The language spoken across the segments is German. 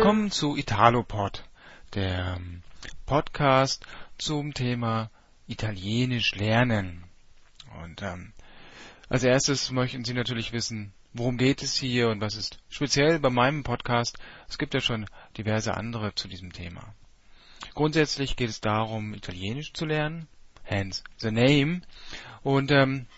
Willkommen zu Italopod, der Podcast zum Thema Italienisch lernen. Und als erstes möchten Sie natürlich wissen, worum geht es hier und was ist speziell bei meinem Podcast. Es gibt ja schon diverse andere zu diesem Thema. Grundsätzlich geht es darum, Italienisch zu lernen, hence the name, und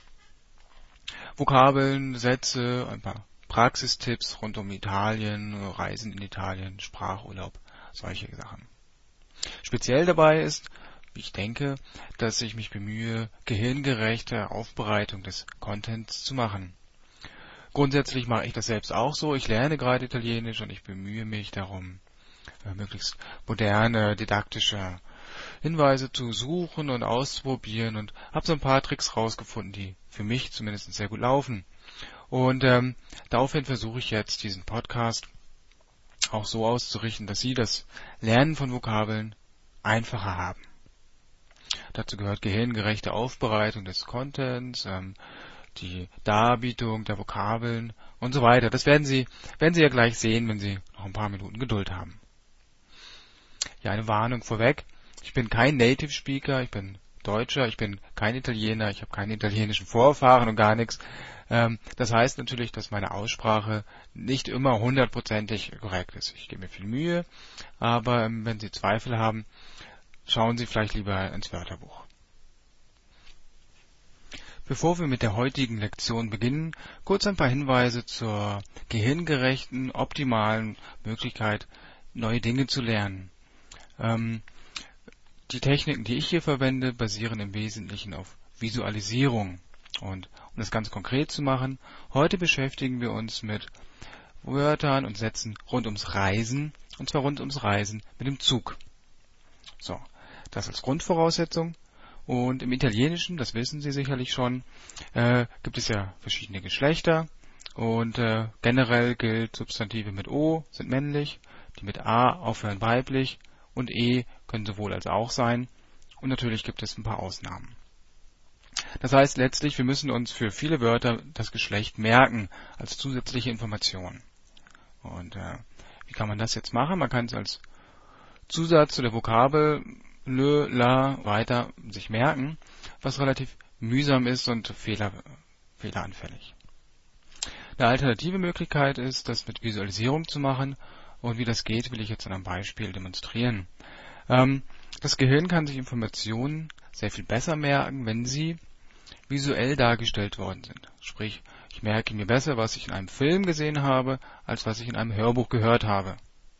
Vokabeln, Sätze, ein paar Praxistipps rund um Italien, Reisen in Italien, Sprachurlaub, solche Sachen. Speziell dabei ist, wie ich denke, dass ich mich bemühe, gehirngerechte Aufbereitung des Contents zu machen. Grundsätzlich mache ich das selbst auch so. Ich lerne gerade Italienisch und ich bemühe mich darum, möglichst moderne, didaktische Hinweise zu suchen und auszuprobieren und habe so ein paar Tricks rausgefunden, die für mich zumindest sehr gut laufen. Und daraufhin versuche ich jetzt, diesen Podcast auch so auszurichten, dass Sie das Lernen von Vokabeln einfacher haben. Dazu gehört gehirngerechte Aufbereitung des Contents, die Darbietung der Vokabeln und so weiter. Das werden Sie ja gleich sehen, wenn Sie noch ein paar Minuten Geduld haben. Ja, eine Warnung vorweg. Ich bin kein Native Speaker, ich bin Deutscher, ich bin kein Italiener, ich habe keine italienischen Vorfahren und gar nichts. Das heißt natürlich, dass meine Aussprache nicht immer hundertprozentig korrekt ist. Ich gebe mir viel Mühe, aber wenn Sie Zweifel haben, schauen Sie vielleicht lieber ins Wörterbuch. Bevor wir mit der heutigen Lektion beginnen, kurz ein paar Hinweise zur gehirngerechten, optimalen Möglichkeit, neue Dinge zu lernen. Die Techniken, die ich hier verwende, basieren im Wesentlichen auf Visualisierung. Und um das ganz konkret zu machen, heute beschäftigen wir uns mit Wörtern und Sätzen rund ums Reisen, und zwar rund ums Reisen mit dem Zug. So, das als Grundvoraussetzung. Und im Italienischen, das wissen Sie sicherlich schon, gibt es ja verschiedene Geschlechter. Und generell gilt, Substantive mit O sind männlich, die mit A aufhören weiblich und E können sowohl als auch sein. Und natürlich gibt es ein paar Ausnahmen. Das heißt letztlich, wir müssen uns für viele Wörter das Geschlecht merken als zusätzliche Information. Und wie kann man das jetzt machen? Man kann es als Zusatz zu der Vokabel le, la weiter sich merken, was relativ mühsam ist und fehleranfällig. Eine alternative Möglichkeit ist, das mit Visualisierung zu machen. Und wie das geht, will ich jetzt an einem Beispiel demonstrieren. Das Gehirn kann sich Informationen sehr viel besser merken, wenn sie visuell dargestellt worden sind. Sprich, ich merke mir besser, was ich in einem Film gesehen habe, als was ich in einem Hörbuch gehört habe.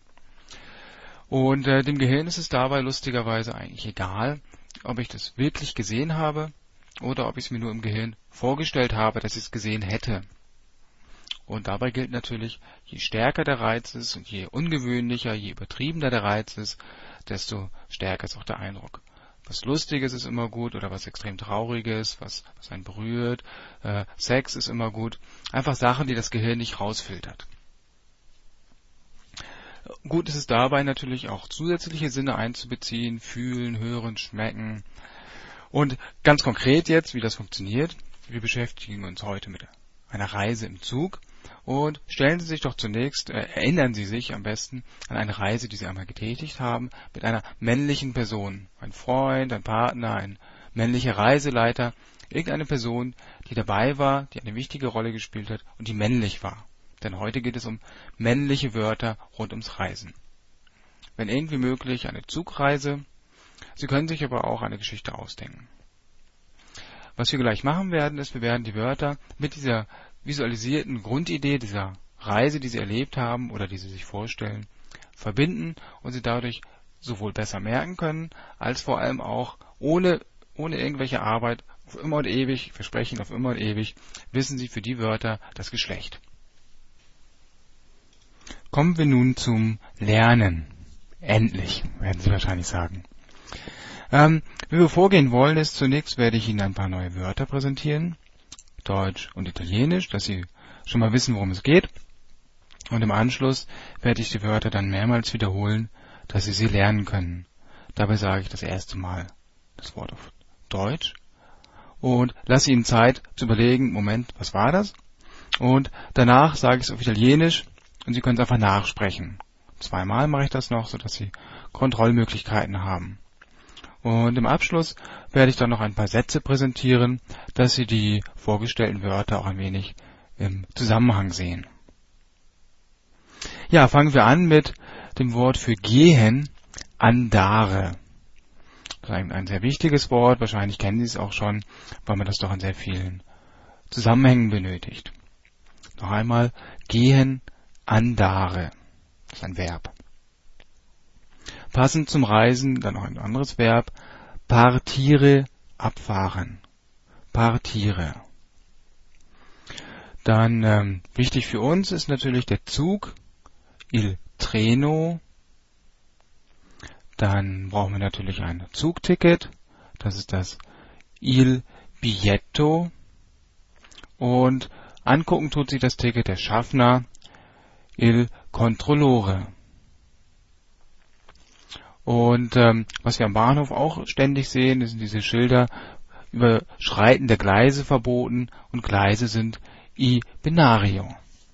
Und dem Gehirn ist es dabei lustigerweise eigentlich egal, ob ich das wirklich gesehen habe oder ob ich es mir nur im Gehirn vorgestellt habe, dass ich es gesehen hätte. Und dabei gilt natürlich, je stärker der Reiz ist und je ungewöhnlicher, je übertriebener der Reiz ist, desto stärker ist auch der Eindruck. Was Lustiges ist immer gut oder was extrem Trauriges, was einen berührt. Sex ist immer gut. Einfach Sachen, die das Gehirn nicht rausfiltert. Gut ist es dabei natürlich auch zusätzliche Sinne einzubeziehen, fühlen, hören, schmecken. Und ganz konkret jetzt, wie das funktioniert. Wir beschäftigen uns heute mit einer Reise im Zug. Und stellen Sie sich doch zunächst, erinnern Sie sich am besten an eine Reise, die Sie einmal getätigt haben, mit einer männlichen Person. Ein Freund, ein Partner, ein männlicher Reiseleiter, irgendeine Person, die dabei war, die eine wichtige Rolle gespielt hat und die männlich war. Denn heute geht es um männliche Wörter rund ums Reisen. Wenn irgendwie möglich, eine Zugreise. Sie können sich aber auch eine Geschichte ausdenken. Was wir gleich machen werden, ist, wir werden die Wörter mit dieser visualisierten Grundidee dieser Reise, die Sie erlebt haben oder die Sie sich vorstellen, verbinden und Sie dadurch sowohl besser merken können, als vor allem auch ohne irgendwelche Arbeit auf immer und ewig, versprechen auf immer und ewig, wissen Sie für die Wörter das Geschlecht. Kommen wir nun zum Lernen. Endlich, werden Sie wahrscheinlich sagen. Wie wir vorgehen wollen, ist zunächst werde ich Ihnen ein paar neue Wörter präsentieren. Deutsch und Italienisch, dass Sie schon mal wissen, worum es geht. Und im Anschluss werde ich die Wörter dann mehrmals wiederholen, dass Sie sie lernen können. Dabei sage ich das erste Mal das Wort auf Deutsch und lasse Ihnen Zeit zu überlegen, Moment, was war das? Und danach sage ich es auf Italienisch und Sie können es einfach nachsprechen. zweimal mache ich das noch, sodass Sie Kontrollmöglichkeiten haben. Und im Abschluss werde ich dann noch ein paar Sätze präsentieren, dass Sie die vorgestellten Wörter auch ein wenig im Zusammenhang sehen. Ja, fangen wir an mit dem Wort für gehen, andare. Das ist ein sehr wichtiges Wort, wahrscheinlich kennen Sie es auch schon, weil man das doch in sehr vielen Zusammenhängen benötigt. Noch einmal, gehen, andare. Das ist ein Verb. Passend zum Reisen dann noch ein anderes Verb, partire, abfahren. Partire. Dann wichtig für uns ist natürlich der Zug, il treno. Dann brauchen wir natürlich ein Zugticket, das ist das il biglietto. Und angucken tut sich das Ticket der Schaffner, il controllore. Und was wir am Bahnhof auch ständig sehen, das sind diese Schilder, Überschreiten der Gleise verboten, und Gleise sind i binario.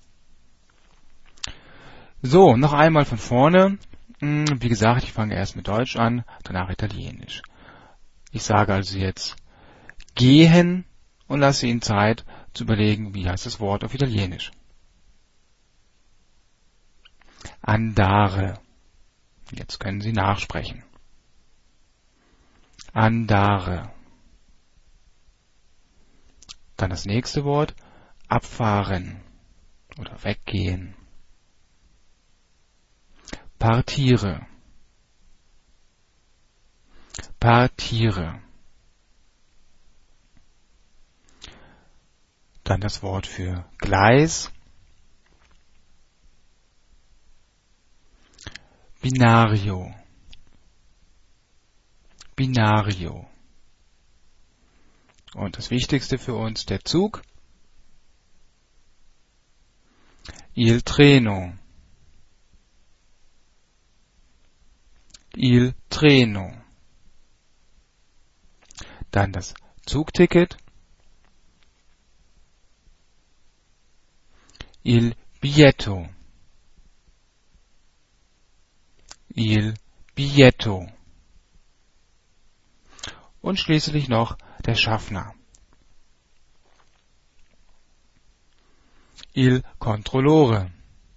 So, noch einmal von vorne. Wie gesagt, ich fange erst mit Deutsch an, danach Italienisch. Ich sage also jetzt gehen und lasse Ihnen Zeit zu überlegen, wie heißt das Wort auf Italienisch. Andare. Jetzt können Sie nachsprechen. Andare. Dann das nächste Wort, abfahren oder weggehen. Partire. Partire. Dann das Wort für Gleis. Binario. Binario. Und das Wichtigste für uns, der Zug. Il treno. Il treno. Dann das Zugticket. Il biglietto. Il biglietto. Und schließlich noch der Schaffner. Il controllore.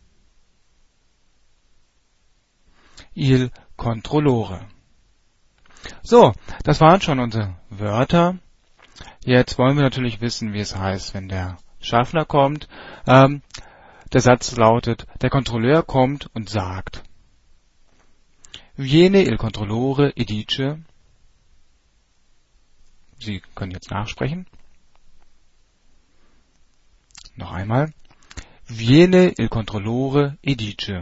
Il controllore. So, das waren schon unsere Wörter. Jetzt wollen wir natürlich wissen, wie es heißt, wenn der Schaffner kommt. Der Satz lautet, der Kontrolleur kommt und sagt: Viene il controllore e dice. Sie können jetzt nachsprechen. Noch einmal. Viene il controllore e dice.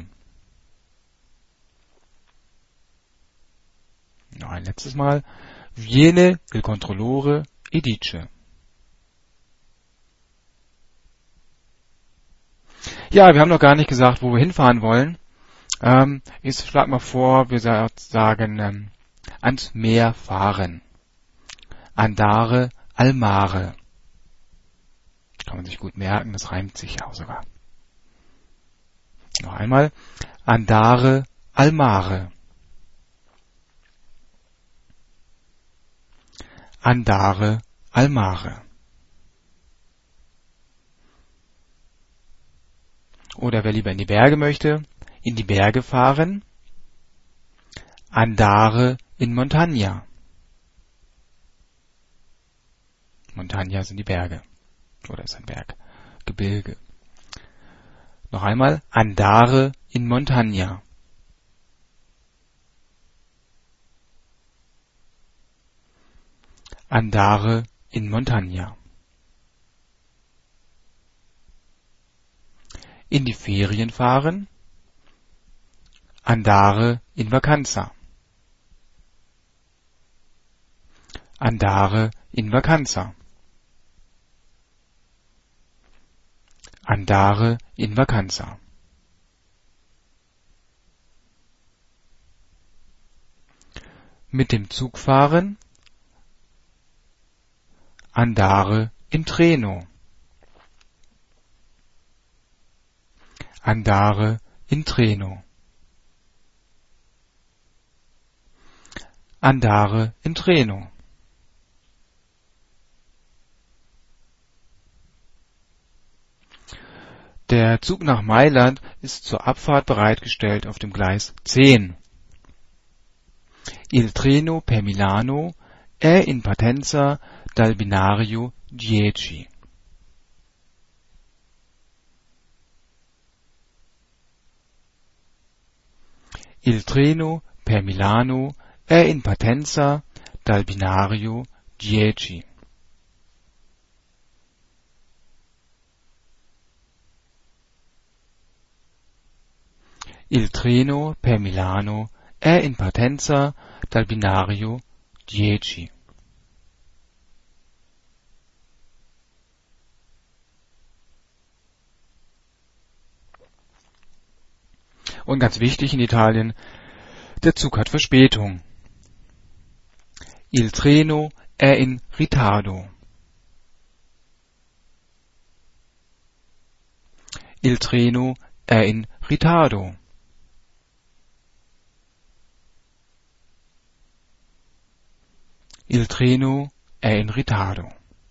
Noch ein letztes Mal. Viene il controllore e dice. Ja, wir haben noch gar nicht gesagt, wo wir hinfahren wollen. Ich schlage mal vor, wir sagen ans Meer fahren. Andare al mare. Kann man sich gut merken, das reimt sich ja auch sogar. Noch einmal. Andare al mare. Andare al mare. Oder wer lieber in die Berge möchte, in die Berge fahren. Andare in montagna. Montagna sind die Berge. Oder ist ein Berg. Gebirge. Noch einmal. Andare in montagna. Andare in montagna. In die Ferien fahren. Andare in vacanza. Andare in vacanza. Andare in vacanza. Mit dem Zug fahren. Andare in treno. Andare in treno. andare in treno. Der Zug nach Mailand ist zur Abfahrt bereitgestellt auf dem Gleis 10. Il treno per Milano è in partenza dal binario 10. Il treno per Milano è in partenza dal binario 10. Il treno per Milano è in partenza dal binario 10. Und ganz wichtig in Italien, der Zug hat Verspätung. Il treno è in ritardo. Il treno è in ritardo. Il treno è in ritardo.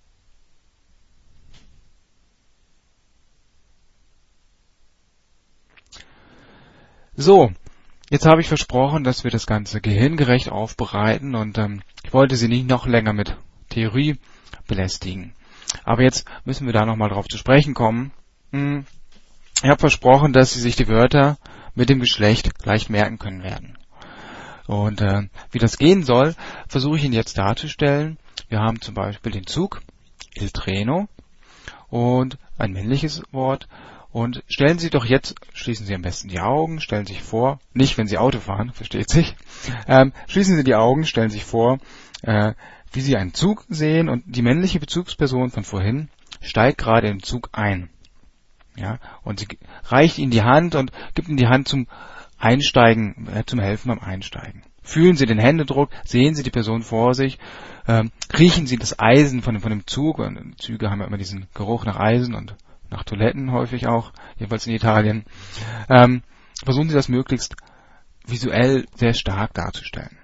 So, jetzt habe ich versprochen, dass wir das Ganze gehirngerecht aufbereiten und ich wollte Sie nicht noch länger mit Theorie belästigen. Aber jetzt müssen wir da nochmal drauf zu sprechen kommen. Ich habe versprochen, dass Sie sich die Wörter mit dem Geschlecht leicht merken können werden. Und wie das gehen soll, versuche ich Ihnen jetzt darzustellen. Wir haben zum Beispiel den Zug, il treno, und ein männliches Wort. Und stellen Sie doch jetzt, schließen Sie am besten die Augen, stellen sich vor, nicht wenn Sie Auto fahren, versteht sich, schließen Sie die Augen, stellen sich vor, wie Sie einen Zug sehen und die männliche Bezugsperson von vorhin steigt gerade in den Zug ein. Ja, und sie reicht Ihnen die Hand und gibt Ihnen die Hand zum Einsteigen, zum Helfen beim Einsteigen. Fühlen Sie den Händedruck, sehen Sie die Person vor sich, riechen Sie das Eisen von dem Zug, und Züge haben ja immer diesen Geruch nach Eisen und nach Toiletten häufig auch, jedenfalls in Italien. Versuchen Sie das möglichst visuell sehr stark darzustellen.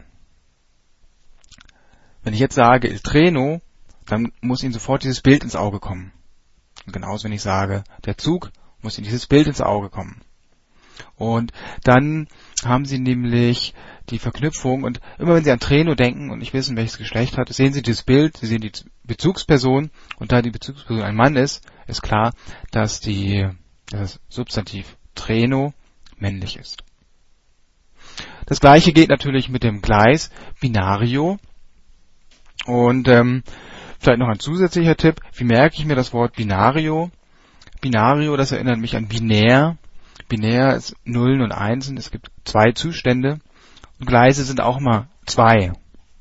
Wenn ich jetzt sage il treno, dann muss Ihnen sofort dieses Bild ins Auge kommen. Und genauso wenn ich sage der Zug, muss Ihnen dieses Bild ins Auge kommen. Und dann haben Sie nämlich die Verknüpfung, und immer wenn Sie an Treno denken und nicht wissen, welches Geschlecht hat, sehen Sie dieses Bild, Sie sehen die Bezugsperson, und da die Bezugsperson ein Mann ist klar, dass das Substantiv Treno männlich ist. Das gleiche geht natürlich mit dem Gleis Binario, und vielleicht noch ein zusätzlicher Tipp, wie merke ich mir das Wort Binario? Binario, das erinnert mich an binär. Binär ist Nullen und Einsen, es gibt zwei Zustände, und Gleise sind auch mal zwei.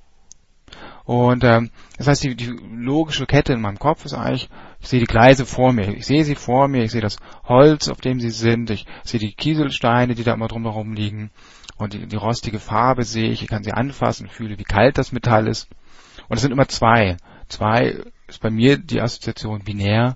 Und das heißt, die logische Kette in meinem Kopf ist eigentlich, ich sehe die Gleise vor mir, ich sehe sie vor mir, ich sehe das Holz, auf dem sie sind, ich sehe die Kieselsteine, die da immer drumherum liegen, und die rostige Farbe sehe ich kann sie anfassen, fühle, wie kalt das Metall ist. Und es sind immer zwei. Zwei ist bei mir die Assoziation binär,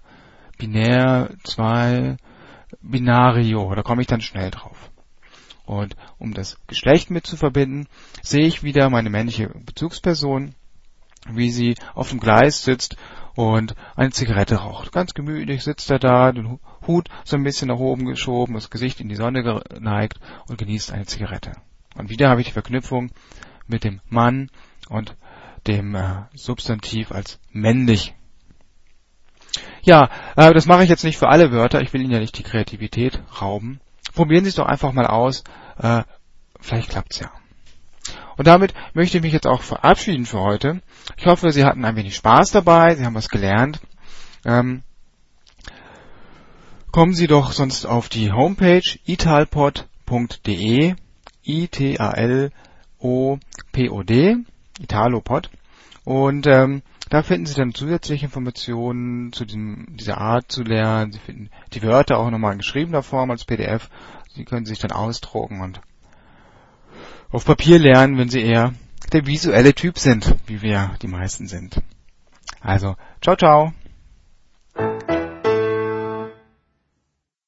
zwei, Binario, da komme ich dann schnell drauf. Und um das Geschlecht mit zu verbinden, sehe ich wieder meine männliche Bezugsperson, wie sie auf dem Gleis sitzt und eine Zigarette raucht. Ganz gemütlich sitzt er da, den Hut so ein bisschen nach oben geschoben, das Gesicht in die Sonne geneigt und genießt eine Zigarette. Und wieder habe ich die Verknüpfung mit dem Mann und dem Substantiv als männlich. Ja, das mache ich jetzt nicht für alle Wörter, ich will Ihnen ja nicht die Kreativität rauben. Probieren Sie es doch einfach mal aus, vielleicht klappt's ja. Und damit möchte ich mich jetzt auch verabschieden für heute. Ich hoffe, Sie hatten ein wenig Spaß dabei, Sie haben was gelernt. Kommen Sie doch sonst auf die Homepage italpod.de, italopod, Italopod, und da finden Sie dann zusätzliche Informationen zu dieser Art zu lernen. Sie finden die Wörter auch nochmal in geschriebener Form als PDF. Sie können sich dann ausdrucken und auf Papier lernen, wenn Sie eher der visuelle Typ sind, wie wir die meisten sind. Also, ciao, ciao.